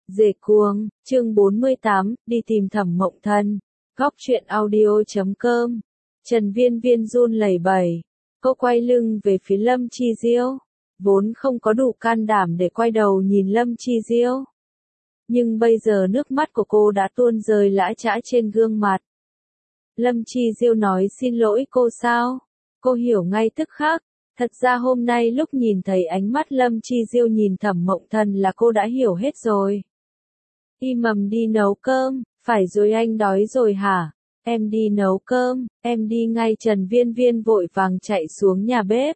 Dề cuồng, chương 48, đi tìm Thẩm Mộng Thần. Góc truyện audio.com. Trần Viên Viên run lẩy bẩy. Cô quay lưng về phía Lâm Chi Diêu. Vốn không có đủ can đảm để quay đầu nhìn Lâm Chi Diêu. Nhưng bây giờ nước mắt của cô đã tuôn rơi lã chã trên gương mặt. Lâm Chi Diêu nói xin lỗi cô sao? Cô hiểu ngay tức khắc. Thật ra hôm nay lúc nhìn thấy ánh mắt Lâm Chi Diêu nhìn Thẩm Mộng Thần là cô đã hiểu hết rồi. Im mầm đi nấu cơm, phải rồi anh đói rồi hả? Em đi nấu cơm, em đi ngay. Trần Viên Viên vội vàng chạy xuống nhà bếp.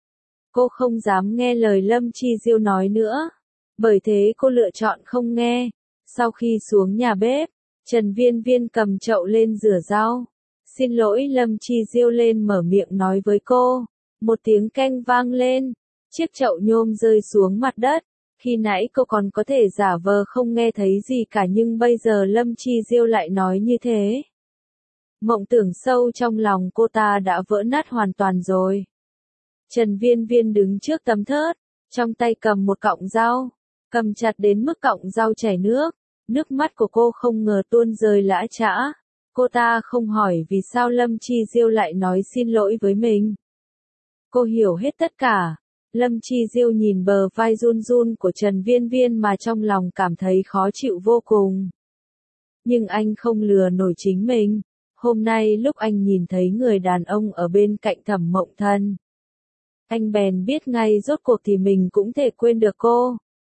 Cô không dám nghe lời Lâm Chi Diêu nói nữa. Bởi thế cô lựa chọn không nghe. Sau khi xuống nhà bếp, Trần Viên Viên cầm chậu lên rửa rau. Xin lỗi Lâm Chi Diêu lên mở miệng nói với cô. Một tiếng keng vang lên. Chiếc chậu nhôm rơi xuống mặt đất. Khi nãy cô còn có thể giả vờ không nghe thấy gì cả nhưng bây giờ Lâm Chi Diêu lại nói như thế. Mộng tưởng sâu trong lòng cô ta đã vỡ nát hoàn toàn rồi. Trần Viên Viên đứng trước tấm thớt, trong tay cầm một cọng rau, cầm chặt đến mức cọng rau chảy nước. Nước mắt của cô không ngờ tuôn rơi lã chã. Cô ta không hỏi vì sao Lâm Chi Diêu lại nói xin lỗi với mình. Cô hiểu hết tất cả. Lâm Chi Diêu nhìn bờ vai run run của Trần Viên Viên mà trong lòng cảm thấy khó chịu vô cùng. Nhưng anh không lừa nổi chính mình. Hôm nay lúc anh nhìn thấy người đàn ông ở bên cạnh Thẩm Mộng Thần, anh bèn biết ngay rốt cuộc thì mình cũng thể quên được cô.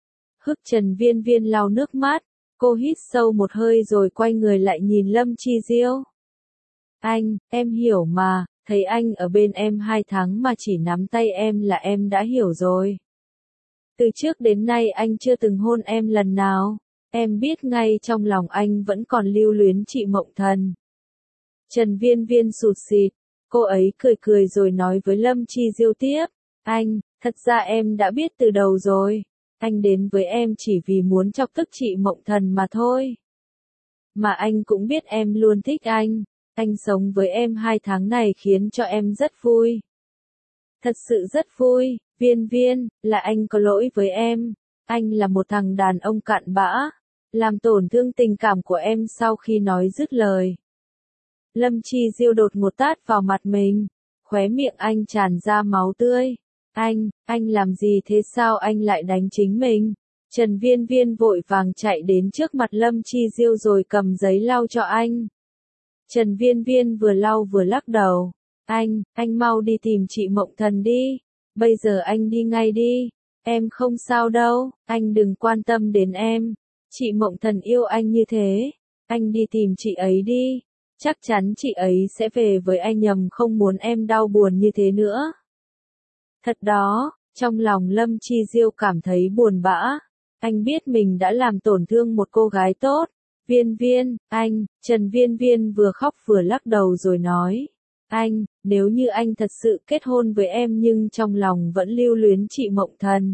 Trần Viên Viên lau nước mắt, cô hít sâu một hơi rồi quay người lại nhìn Lâm Chi Diêu. Anh, em hiểu mà. Thấy anh ở bên em 2 tháng mà chỉ nắm tay em là em đã hiểu rồi. Từ trước đến nay anh chưa từng hôn em lần nào. Em biết ngay trong lòng anh vẫn còn lưu luyến chị Mộng Thần. Trần Viên Viên sụt sịt. Cô ấy cười cười rồi nói với Lâm Chi Diêu tiếp. Anh, thật ra em đã biết từ đầu rồi. Anh đến với em chỉ vì muốn chọc tức chị Mộng Thần mà thôi. Mà anh cũng biết em luôn thích anh. Anh sống với em 2 tháng này khiến cho em rất vui. Thật sự rất vui, Viên Viên, là anh có lỗi với em. Anh là một thằng đàn ông cặn bã, làm tổn thương tình cảm của em. Sau khi nói dứt lời, Lâm Chi Diêu đột một tát vào mặt mình, khóe miệng anh tràn ra máu tươi. Anh làm gì thế, sao anh lại đánh chính mình? Trần Viên Viên vội vàng chạy đến trước mặt Lâm Chi Diêu rồi cầm giấy lau cho anh. Trần Viên Viên vừa lau vừa lắc đầu. Anh mau đi tìm chị Mộng Thần đi. Bây giờ anh đi ngay đi. Em không sao đâu, anh đừng quan tâm đến em. Chị Mộng Thần yêu anh như thế. Anh đi tìm chị ấy đi. Chắc chắn chị ấy sẽ về với anh, nhầm không muốn em đau buồn như thế nữa. Thật đó, trong lòng Lâm Chi Diêu cảm thấy buồn bã. Anh biết mình đã làm tổn thương một cô gái tốt. Viên Viên, Trần Viên Viên vừa khóc vừa lắc đầu rồi nói. Nếu như anh thật sự kết hôn với em nhưng trong lòng vẫn lưu luyến chị Mộng Thần,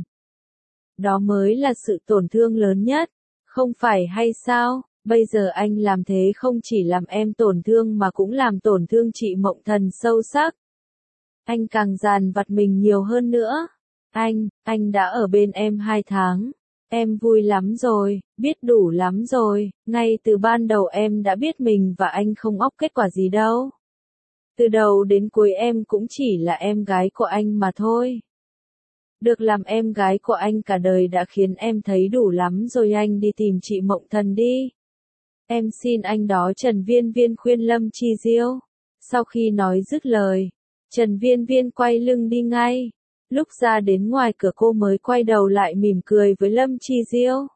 đó mới là sự tổn thương lớn nhất, không phải hay sao? Bây giờ anh làm thế không chỉ làm em tổn thương mà cũng làm tổn thương chị Mộng Thần sâu sắc. Anh càng dằn vặt mình nhiều hơn nữa. Anh đã ở bên em 2 tháng. Em vui lắm rồi, biết đủ lắm rồi, ngay từ ban đầu em đã biết mình và anh không óc kết quả gì đâu. Từ đầu đến cuối em cũng chỉ là em gái của anh mà thôi. Được làm em gái của anh cả đời đã khiến em thấy đủ lắm rồi, anh đi tìm chị Mộng Thần đi. Em xin anh đó. Trần Viên Viên khuyên Lâm Chi Diêu. Sau khi nói dứt lời, Trần Viên Viên quay lưng đi ngay. Lúc ra đến ngoài cửa cô mới quay đầu lại mỉm cười với Lâm Chi Diêu.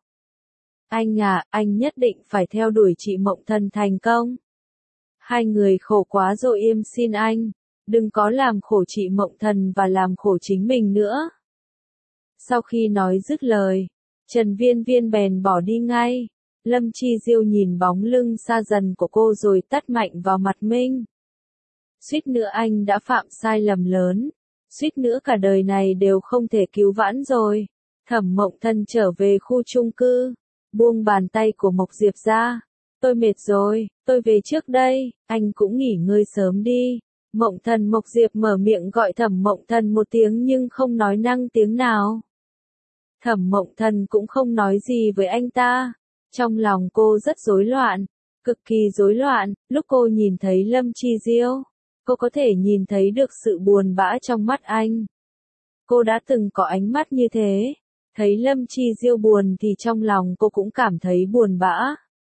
Anh nhất định phải theo đuổi chị Mộng Thần thành công. Hai người khổ quá rồi, em xin anh, đừng có làm khổ chị Mộng Thần và làm khổ chính mình nữa. Sau khi nói dứt lời, Trần Viên Viên bèn bỏ đi ngay. Lâm Chi Diêu nhìn bóng lưng xa dần của cô rồi tát mạnh vào mặt mình. Suýt nữa anh đã phạm sai lầm lớn. Suýt nữa cả đời này đều không thể cứu vãn rồi. Thẩm Mộng Thần trở về khu chung cư, buông bàn tay của Mộc Diệp ra. Tôi mệt rồi, tôi về trước đây, anh cũng nghỉ ngơi sớm đi. Mộng Thần. Mộc Diệp mở miệng gọi Thẩm Mộng Thần một tiếng nhưng không nói năng tiếng nào. Thẩm Mộng Thần cũng không nói gì với anh ta. Trong lòng cô rất rối loạn, cực kỳ rối loạn, lúc cô nhìn thấy Lâm Chi Diêu, cô có thể nhìn thấy được sự buồn bã trong mắt anh. Cô đã từng có ánh mắt như thế, thấy Lâm Chi Diêu buồn thì trong lòng cô cũng cảm thấy buồn bã.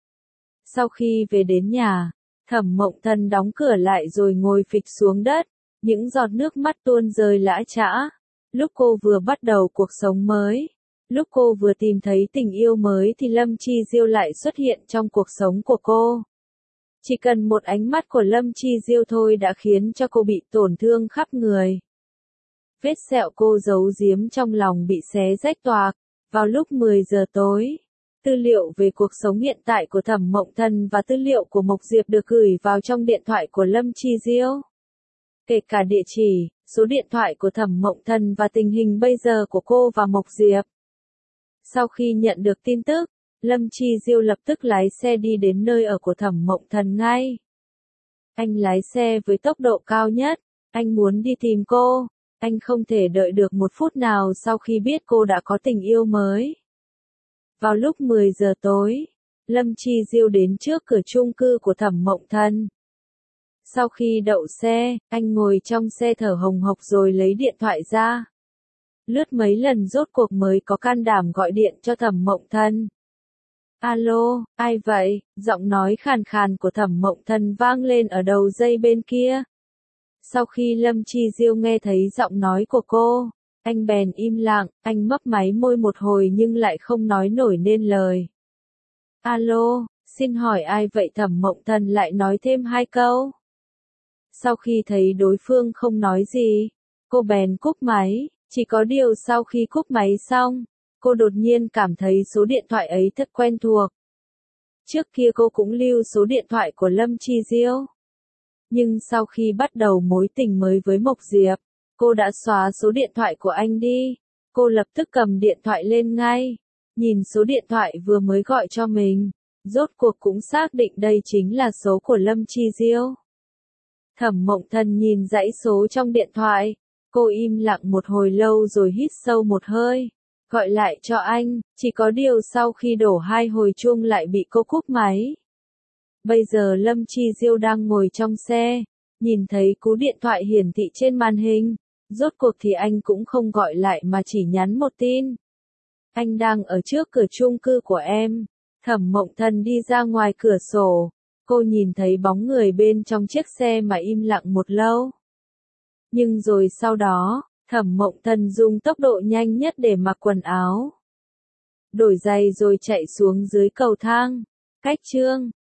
Sau khi về đến nhà, Thẩm Mộng Thần đóng cửa lại rồi ngồi phịch xuống đất, những giọt nước mắt tuôn rơi lã chã. Lúc cô vừa bắt đầu cuộc sống mới, lúc cô vừa tìm thấy tình yêu mới thì Lâm Chi Diêu lại xuất hiện trong cuộc sống của cô. Chỉ cần một ánh mắt của Lâm Chi Diêu thôi đã khiến cho cô bị tổn thương khắp người. Vết sẹo cô giấu giếm trong lòng bị xé rách toạc. Vào lúc 10 giờ tối, tư liệu về cuộc sống hiện tại của Thẩm Mộng Thần và tư liệu của Mộc Diệp được gửi vào trong điện thoại của Lâm Chi Diêu. Kể cả địa chỉ, số điện thoại của Thẩm Mộng Thần và tình hình bây giờ của cô và Mộc Diệp. Sau khi nhận được tin tức, Lâm Chi Diêu lập tức lái xe đi đến nơi ở của Thẩm Mộng Thần ngay. Anh lái xe với tốc độ cao nhất, anh muốn đi tìm cô, anh không thể đợi được một phút nào sau khi biết cô đã có tình yêu mới. Vào lúc 10 giờ tối, Lâm Chi Diêu đến trước cửa chung cư của Thẩm Mộng Thần. Sau khi đậu xe, anh ngồi trong xe thở hồng hộc rồi lấy điện thoại ra. Lướt mấy lần rốt cuộc mới có can đảm gọi điện cho Thẩm Mộng Thần. Alo, ai vậy? Giọng nói khàn khàn của Thẩm Mộng Thần vang lên ở đầu dây bên kia. Sau khi Lâm Chi Diêu nghe thấy giọng nói của cô, anh bèn im lặng, anh mấp máy môi một hồi nhưng lại không nói nổi nên lời. Alo, xin hỏi ai vậy? Thẩm Mộng Thần lại nói thêm 2 câu. Sau khi thấy đối phương không nói gì, cô bèn cúp máy, chỉ có điều sau khi cúp máy xong, cô đột nhiên cảm thấy số điện thoại ấy thật quen thuộc. Trước kia cô cũng lưu số điện thoại của Lâm Chi Diêu. Nhưng sau khi bắt đầu mối tình mới với Mộc Diệp, cô đã xóa số điện thoại của anh đi. Cô lập tức cầm điện thoại lên ngay, nhìn số điện thoại vừa mới gọi cho mình, rốt cuộc cũng xác định đây chính là số của Lâm Chi Diêu. Thẩm Mộng Thần nhìn dãy số trong điện thoại, cô im lặng một hồi lâu rồi hít sâu một hơi, gọi lại cho anh, chỉ có điều sau khi đổ 2 hồi chuông lại bị cô cúp máy. Bây giờ Lâm Chi Diêu đang ngồi trong xe, nhìn thấy cú điện thoại hiển thị trên màn hình, rốt cuộc thì anh cũng không gọi lại mà chỉ nhắn một tin. Anh đang ở trước cửa chung cư của em. Thẩm Mộng Thần đi ra ngoài cửa sổ, cô nhìn thấy bóng người bên trong chiếc xe mà im lặng một lâu. Nhưng rồi sau đó, Thẩm Mộng Thần dùng tốc độ nhanh nhất để mặc quần áo, đổi giày rồi chạy xuống dưới cầu thang. Cách chương